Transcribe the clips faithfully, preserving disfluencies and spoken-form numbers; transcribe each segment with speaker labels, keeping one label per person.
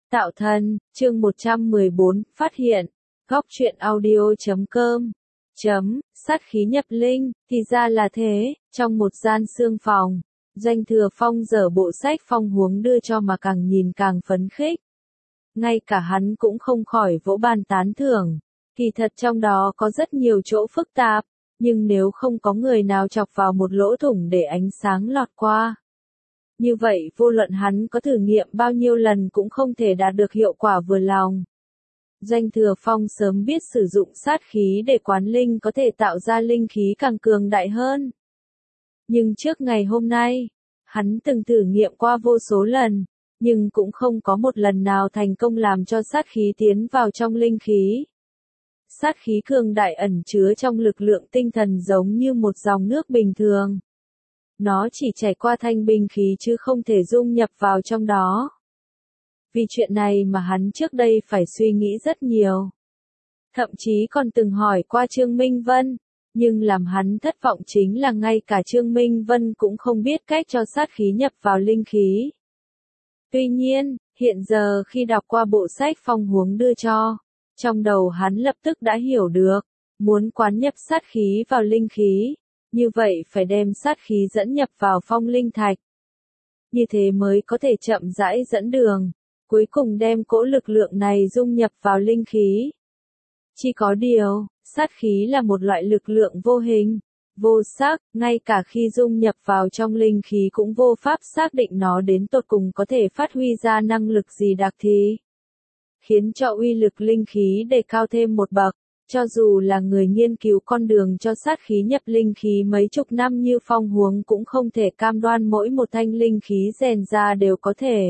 Speaker 1: Tạo thần, chương một trăm mười bốn, phát hiện. Góc truyện audio chấm com. Chấm, sát khí nhập linh, thì ra là thế, trong một gian xương phòng. Doanh Thừa Phong dở bộ sách phong huống đưa cho mà càng nhìn càng phấn khích. Ngay cả hắn cũng không khỏi vỗ bàn tán thưởng. Kỳ thật trong đó có rất nhiều chỗ phức tạp, nhưng nếu không có người nào chọc vào một lỗ thủng để ánh sáng lọt qua. Như vậy vô luận hắn có thử nghiệm bao nhiêu lần cũng không thể đạt được hiệu quả vừa lòng. Doanh Thừa Phong sớm biết sử dụng sát khí để quán linh có thể tạo ra linh khí càng cường đại hơn. Nhưng trước ngày hôm nay, hắn từng thử nghiệm qua vô số lần, nhưng cũng không có một lần nào thành công làm cho sát khí tiến vào trong linh khí. Sát khí cường đại ẩn chứa trong lực lượng tinh thần giống như một dòng nước bình thường. Nó chỉ chảy qua thanh binh khí chứ không thể dung nhập vào trong đó. Vì chuyện này mà hắn trước đây phải suy nghĩ rất nhiều. Thậm chí còn từng hỏi qua Trương Minh Vân, nhưng làm hắn thất vọng chính là ngay cả Trương Minh Vân cũng không biết cách cho sát khí nhập vào linh khí. Tuy nhiên, hiện giờ khi đọc qua bộ sách phong huống đưa cho, trong đầu hắn lập tức đã hiểu được, muốn quán nhập sát khí vào linh khí, như vậy phải đem sát khí dẫn nhập vào phong linh thạch. Như thế mới có thể chậm rãi dẫn đường, cuối cùng đem cỗ lực lượng này dung nhập vào linh khí. Chỉ có điều, sát khí là một loại lực lượng vô hình, vô sắc, ngay cả khi dung nhập vào trong linh khí cũng vô pháp xác định nó đến tột cùng có thể phát huy ra năng lực gì đặc thì. Khiến cho uy lực linh khí đề cao thêm một bậc. Cho dù là người nghiên cứu con đường cho sát khí nhập linh khí mấy chục năm như phong huống cũng không thể cam đoan mỗi một thanh linh khí rèn ra đều có thể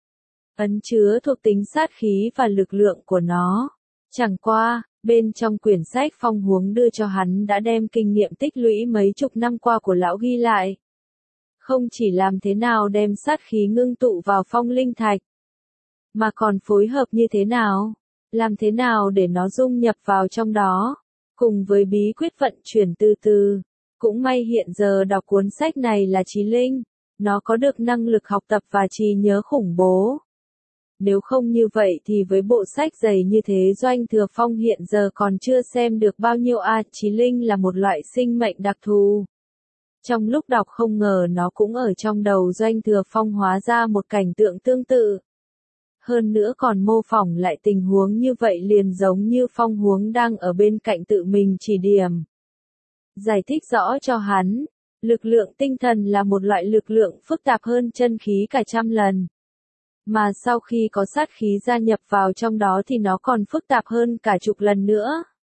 Speaker 1: ấn chứa thuộc tính sát khí và lực lượng của nó. Chẳng qua, bên trong quyển sách phong huống đưa cho hắn đã đem kinh nghiệm tích lũy mấy chục năm qua của lão ghi lại. Không chỉ làm thế nào đem sát khí ngưng tụ vào phong linh thạch, mà còn phối hợp như thế nào. Làm thế nào để nó dung nhập vào trong đó, cùng với bí quyết vận chuyển từ từ. Cũng may hiện giờ đọc cuốn sách này là trí linh, nó có được năng lực học tập và trí nhớ khủng bố. Nếu không như vậy thì với bộ sách dày như thế Doanh Thừa Phong hiện giờ còn chưa xem được bao nhiêu a. Trí linh là một loại sinh mệnh đặc thù. Trong lúc đọc không ngờ nó cũng ở trong đầu Doanh Thừa Phong hóa ra một cảnh tượng tương tự. Hơn nữa còn mô phỏng lại tình huống như vậy liền giống như phong huống đang ở bên cạnh tự mình chỉ điểm. Giải thích rõ cho hắn, lực lượng tinh thần là một loại lực lượng phức tạp hơn chân khí cả trăm lần. Mà sau khi có sát khí gia nhập vào trong đó thì nó còn phức tạp hơn cả chục lần nữa.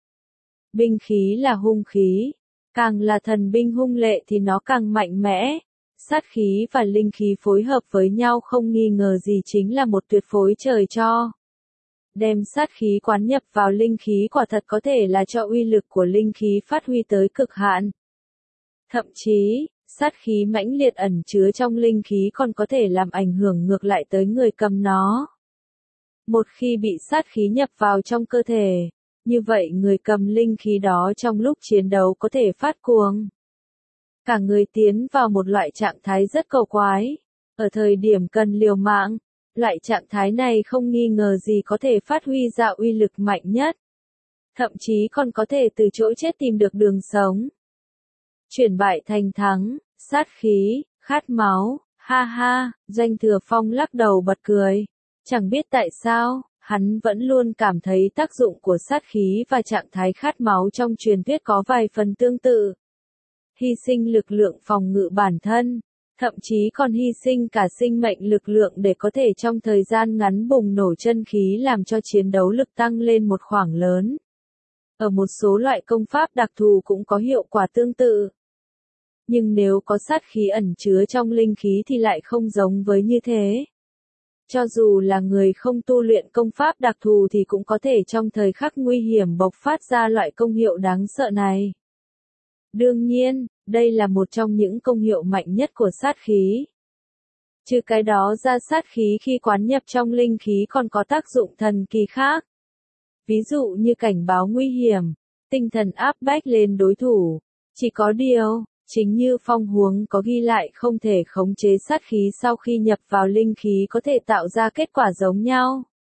Speaker 1: Binh khí là hung khí, càng là thần binh hung lệ thì nó càng mạnh mẽ. Sát khí và linh khí phối hợp với nhau không nghi ngờ gì chính là một tuyệt phối trời cho. Đem sát khí quán nhập vào linh khí quả thật có thể là cho uy lực của linh khí phát huy tới cực hạn. Thậm chí, sát khí mãnh liệt ẩn chứa trong linh khí còn có thể làm ảnh hưởng ngược lại tới người cầm nó. Một khi bị sát khí nhập vào trong cơ thể, như vậy người cầm linh khí đó trong lúc chiến đấu có thể phát cuồng. Cả người tiến vào một loại trạng thái rất cầu quái. Ở thời điểm cần liều mạng, loại trạng thái này không nghi ngờ gì có thể phát huy ra uy lực mạnh nhất. Thậm chí còn có thể từ chỗ chết tìm được đường sống. Chuyển bại thành thắng, sát khí, khát máu, ha ha, Doanh Thừa Phong lắc đầu bật cười. Chẳng biết tại sao, hắn vẫn luôn cảm thấy tác dụng của sát khí và trạng thái khát máu trong truyền thuyết có vài phần tương tự. Hy sinh lực lượng phòng ngự bản thân, thậm chí còn hy sinh cả sinh mệnh lực lượng để có thể trong thời gian ngắn bùng nổ chân khí làm cho chiến đấu lực tăng lên một khoảng lớn. Ở một số loại công pháp đặc thù cũng có hiệu quả tương tự. Nhưng nếu có sát khí ẩn chứa trong linh khí thì lại không giống với như thế. Cho dù là người không tu luyện công pháp đặc thù thì cũng có thể trong thời khắc nguy hiểm bộc phát ra loại công hiệu đáng sợ này. Đương nhiên, đây là một trong những công hiệu mạnh nhất của sát khí. Trừ cái đó ra sát khí khi quán nhập trong linh khí còn có tác dụng thần kỳ khác. Ví dụ như cảnh báo nguy hiểm, tinh thần áp bách lên đối thủ. Chỉ có điều, chính như phong huống có ghi lại không thể khống chế sát khí sau khi nhập vào linh khí có thể tạo ra kết quả giống nhau.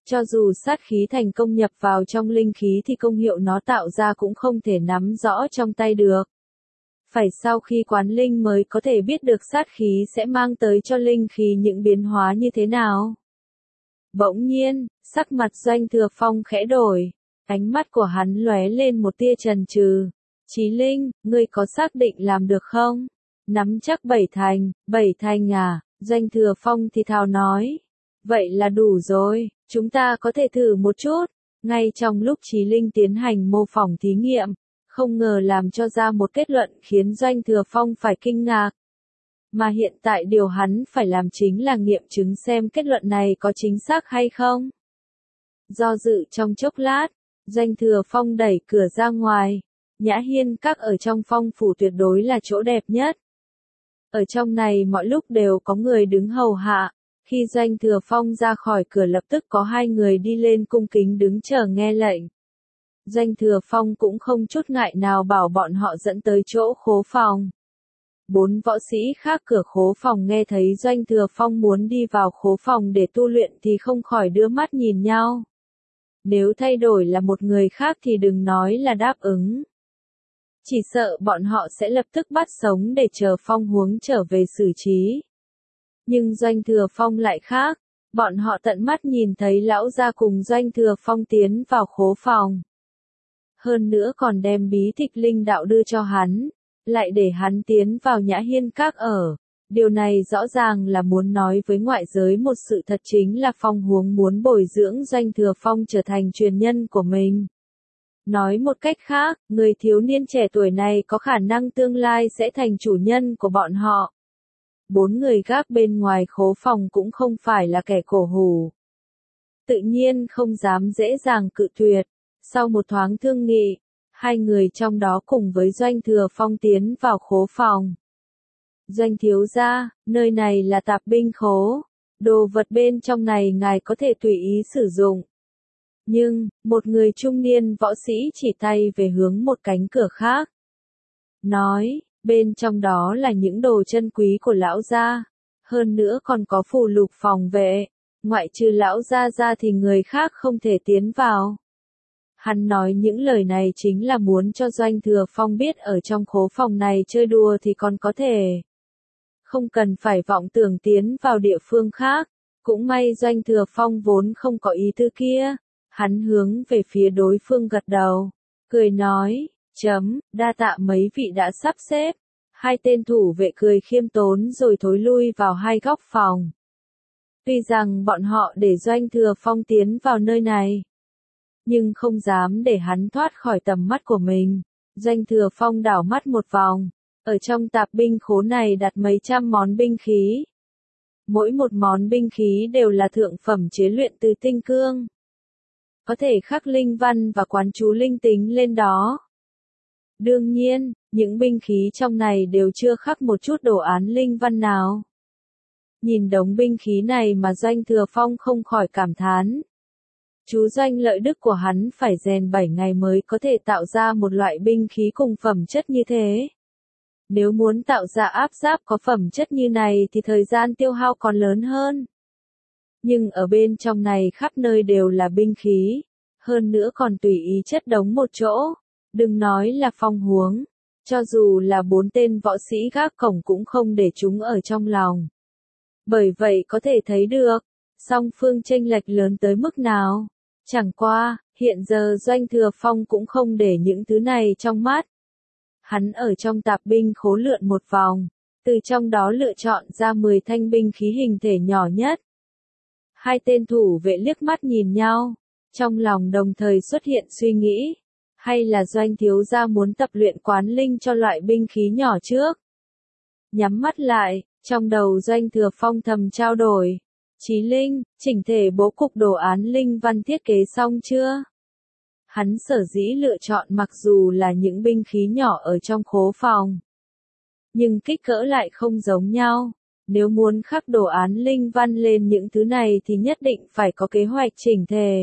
Speaker 1: Cho dù sát khí thành công nhập vào trong linh khí thì công hiệu nó tạo ra cũng không thể nắm rõ trong tay được. Phải sau khi quán linh mới có thể biết được sát khí sẽ mang tới cho linh khí những biến hóa như thế nào. Bỗng nhiên, sắc mặt Doanh Thừa Phong khẽ đổi, ánh mắt của hắn lóe lên một tia chần chừ. Chí Linh, ngươi có xác định làm được không? Nắm chắc bảy thành, bảy thành à? Doanh Thừa Phong thì thào nói. Vậy là đủ rồi, chúng ta có thể thử một chút. Ngay trong lúc Chí Linh tiến hành mô phỏng thí nghiệm, không ngờ làm cho ra một kết luận khiến Doanh Thừa Phong phải kinh ngạc. Mà hiện tại điều hắn phải làm chính là nghiệm chứng xem kết luận này có chính xác hay không. Do dự trong chốc lát, Doanh Thừa Phong đẩy cửa ra ngoài. Nhã Hiên Các ở trong Phong phủ tuyệt đối là chỗ đẹp nhất. Ở trong này mọi lúc đều có người đứng hầu hạ. Khi Doanh Thừa Phong ra khỏi cửa lập tức có hai người đi lên cung kính đứng chờ nghe lệnh. Doanh Thừa Phong cũng không chút ngại nào bảo bọn họ dẫn tới chỗ khố phòng. Bốn võ sĩ khác cửa khố phòng nghe thấy Doanh Thừa Phong muốn đi vào khố phòng để tu luyện thì không khỏi đưa mắt nhìn nhau. Nếu thay đổi là một người khác thì đừng nói là đáp ứng. Chỉ sợ bọn họ sẽ lập tức bắt sống để chờ Phong huống trở về xử trí. Nhưng Doanh Thừa Phong lại khác, bọn họ tận mắt nhìn thấy lão gia cùng Doanh Thừa Phong tiến vào khố phòng. Hơn nữa còn đem bí tịch linh đạo đưa cho hắn, lại để hắn tiến vào Nhã Hiên Các ở. Điều này rõ ràng là muốn nói với ngoại giới một sự thật chính là Phong huống muốn bồi dưỡng Doanh Thừa Phong trở thành truyền nhân của mình. Nói một cách khác, người thiếu niên trẻ tuổi này có khả năng tương lai sẽ thành chủ nhân của bọn họ. Bốn người gác bên ngoài khố phòng cũng không phải là kẻ cổ hủ. Tự nhiên không dám dễ dàng cự tuyệt. Sau một thoáng thương nghị, hai người trong đó cùng với Doanh Thừa Phong tiến vào khố phòng. Doanh thiếu gia, nơi này là tạp binh khố. Đồ vật bên trong này ngài có thể tùy ý sử dụng. Nhưng, một người trung niên võ sĩ chỉ tay về hướng một cánh cửa khác. Nói, bên trong đó là những đồ chân quý của lão gia. Hơn nữa còn có phù lục phòng vệ. Ngoại trừ lão gia ra thì người khác không thể tiến vào. Hắn nói những lời này chính là muốn cho Doanh Thừa Phong biết ở trong khố phòng này chơi đùa thì còn có thể. Không cần phải vọng tưởng tiến vào địa phương khác. Cũng may Doanh Thừa Phong vốn không có ý tư kia. Hắn hướng về phía đối phương gật đầu. Cười nói, chấm, đa tạ mấy vị đã sắp xếp. Hai tên thủ vệ cười khiêm tốn rồi thối lui vào hai góc phòng. Tuy rằng bọn họ để Doanh Thừa Phong tiến vào nơi này. Nhưng không dám để hắn thoát khỏi tầm mắt của mình. Doanh Thừa Phong đảo mắt một vòng. Ở trong tạp binh khố này đặt mấy trăm món binh khí. Mỗi một món binh khí đều là thượng phẩm chế luyện từ tinh cương. Có thể khắc linh văn và quán chú linh tính lên đó. Đương nhiên, những binh khí trong này đều chưa khắc một chút đồ án linh văn nào. Nhìn đống binh khí này mà Doanh Thừa Phong không khỏi cảm thán. Chú Doanh Lợi Đức của hắn phải rèn bảy ngày mới có thể tạo ra một loại binh khí cùng phẩm chất như thế. Nếu muốn tạo ra áp giáp có phẩm chất như này thì thời gian tiêu hao còn lớn hơn. Nhưng ở bên trong này khắp nơi đều là binh khí, hơn nữa còn tùy ý chất đống một chỗ. Đừng nói là Phong huống, cho dù là bốn tên võ sĩ gác cổng cũng không để chúng ở trong lòng. Bởi vậy có thể thấy được, song phương chênh lệch lớn tới mức nào. Chẳng qua, hiện giờ Doanh Thừa Phong cũng không để những thứ này trong mắt. Hắn ở trong tạp binh khố lượn một vòng, từ trong đó lựa chọn ra mười thanh binh khí hình thể nhỏ nhất. Hai tên thủ vệ liếc mắt nhìn nhau, trong lòng đồng thời xuất hiện suy nghĩ, hay là Doanh thiếu gia muốn tập luyện quán linh cho loại binh khí nhỏ trước. Nhắm mắt lại, trong đầu Doanh Thừa Phong thầm trao đổi. Chí Linh, chỉnh thể bố cục đồ án linh văn thiết kế xong chưa? Hắn sở dĩ lựa chọn mặc dù là những binh khí nhỏ ở trong khố phòng. Nhưng kích cỡ lại không giống nhau. Nếu muốn khắc đồ án linh văn lên những thứ này thì nhất định phải có kế hoạch chỉnh thể.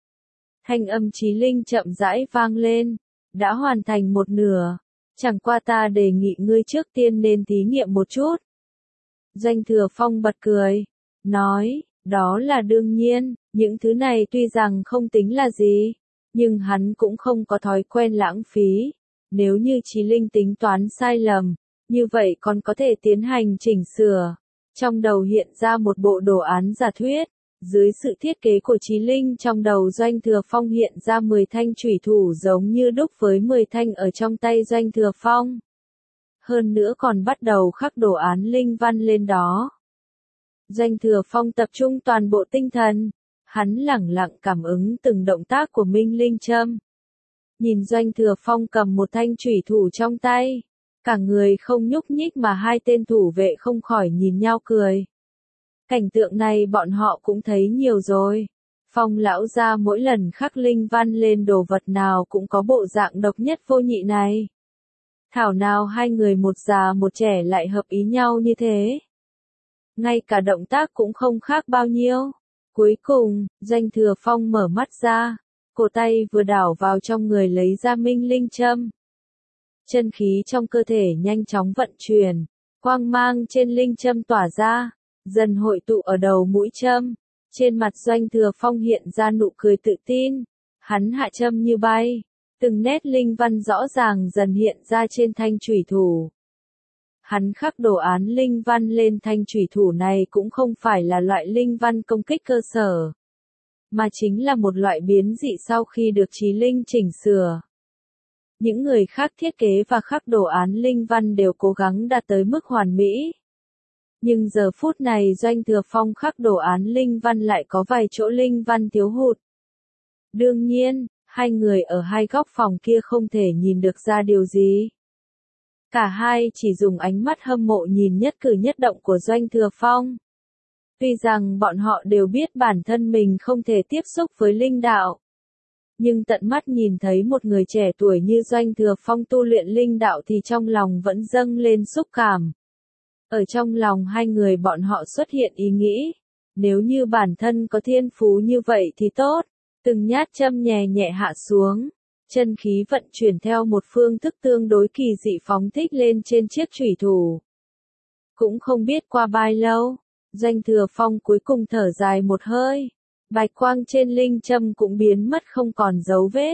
Speaker 1: Thanh âm Chí Linh chậm rãi vang lên. Đã hoàn thành một nửa. Chẳng qua ta đề nghị ngươi trước tiên nên thí nghiệm một chút. Doanh Thừa Phong bật cười. Nói, Đó là đương nhiên, những thứ này tuy rằng không tính là gì, nhưng hắn cũng không có thói quen lãng phí. Nếu như Chí Linh tính toán sai lầm, như vậy còn có thể tiến hành chỉnh sửa. Trong đầu hiện ra một bộ đồ án giả thuyết. Dưới sự thiết kế của Chí Linh, trong đầu Doanh Thừa Phong hiện ra mười thanh chủy thủ giống như đúc với mười thanh ở trong tay Doanh Thừa Phong. Hơn nữa còn bắt đầu khắc đồ án linh văn lên đó. Doanh Thừa Phong tập trung toàn bộ tinh thần, hắn lẳng lặng cảm ứng từng động tác của Minh Linh Châm. Nhìn Doanh Thừa Phong cầm một thanh chủy thủ trong tay, cả người không nhúc nhích mà hai tên thủ vệ không khỏi nhìn nhau cười. Cảnh tượng này bọn họ cũng thấy nhiều rồi. Phong lão gia mỗi lần khắc linh văn lên đồ vật nào cũng có bộ dạng độc nhất vô nhị này. Thảo nào hai người một già một trẻ lại hợp ý nhau như thế. Ngay cả động tác cũng không khác bao nhiêu. Cuối cùng, Doanh Thừa Phong mở mắt ra, cổ tay vừa đảo vào trong người lấy ra Minh Linh Châm. Chân khí trong cơ thể nhanh chóng vận chuyển, quang mang trên linh châm tỏa ra, dần hội tụ ở đầu mũi châm. Trên mặt Doanh Thừa Phong hiện ra nụ cười tự tin, hắn hạ châm như bay, từng nét linh văn rõ ràng dần hiện ra trên thanh chủy thủ. Hắn khắc đồ án linh văn lên thanh chủy thủ này cũng không phải là loại linh văn công kích cơ sở, mà chính là một loại biến dị sau khi được Chí Linh chỉnh sửa. Những người khác thiết kế và khắc đồ án linh văn đều cố gắng đạt tới mức hoàn mỹ. Nhưng giờ phút này Doanh Thừa Phong khắc đồ án linh văn lại có vài chỗ linh văn thiếu hụt. Đương nhiên, hai người ở hai góc phòng kia không thể nhìn được ra điều gì. Cả hai chỉ dùng ánh mắt hâm mộ nhìn nhất cử nhất động của Doanh Thừa Phong. Tuy rằng bọn họ đều biết bản thân mình không thể tiếp xúc với linh đạo, nhưng tận mắt nhìn thấy một người trẻ tuổi như Doanh Thừa Phong tu luyện linh đạo thì trong lòng vẫn dâng lên xúc cảm. Ở trong lòng hai người bọn họ xuất hiện ý nghĩ, nếu như bản thân có thiên phú như vậy thì tốt. Từng nhát châm nhẹ nhẹ hạ xuống, chân khí vận chuyển theo một phương thức tương đối kỳ dị phóng thích lên trên chiếc chủy thủ. Cũng không biết qua bao lâu, Doanh Thừa Phong cuối cùng thở dài một hơi, bạch quang trên linh châm cũng biến mất không còn dấu vết.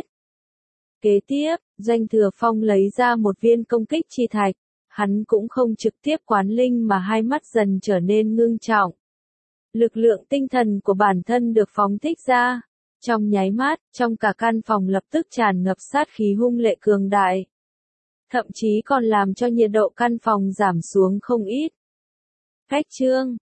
Speaker 1: Kế tiếp, Doanh Thừa Phong lấy ra một viên công kích chi thạch, hắn cũng không trực tiếp quán linh mà hai mắt dần trở nên ngưng trọng. Lực lượng tinh thần của bản thân được phóng thích ra. Trong nháy mắt, trong cả căn phòng lập tức tràn ngập sát khí hung lệ cường đại. Thậm chí còn làm cho nhiệt độ căn phòng giảm xuống không ít. Cách chương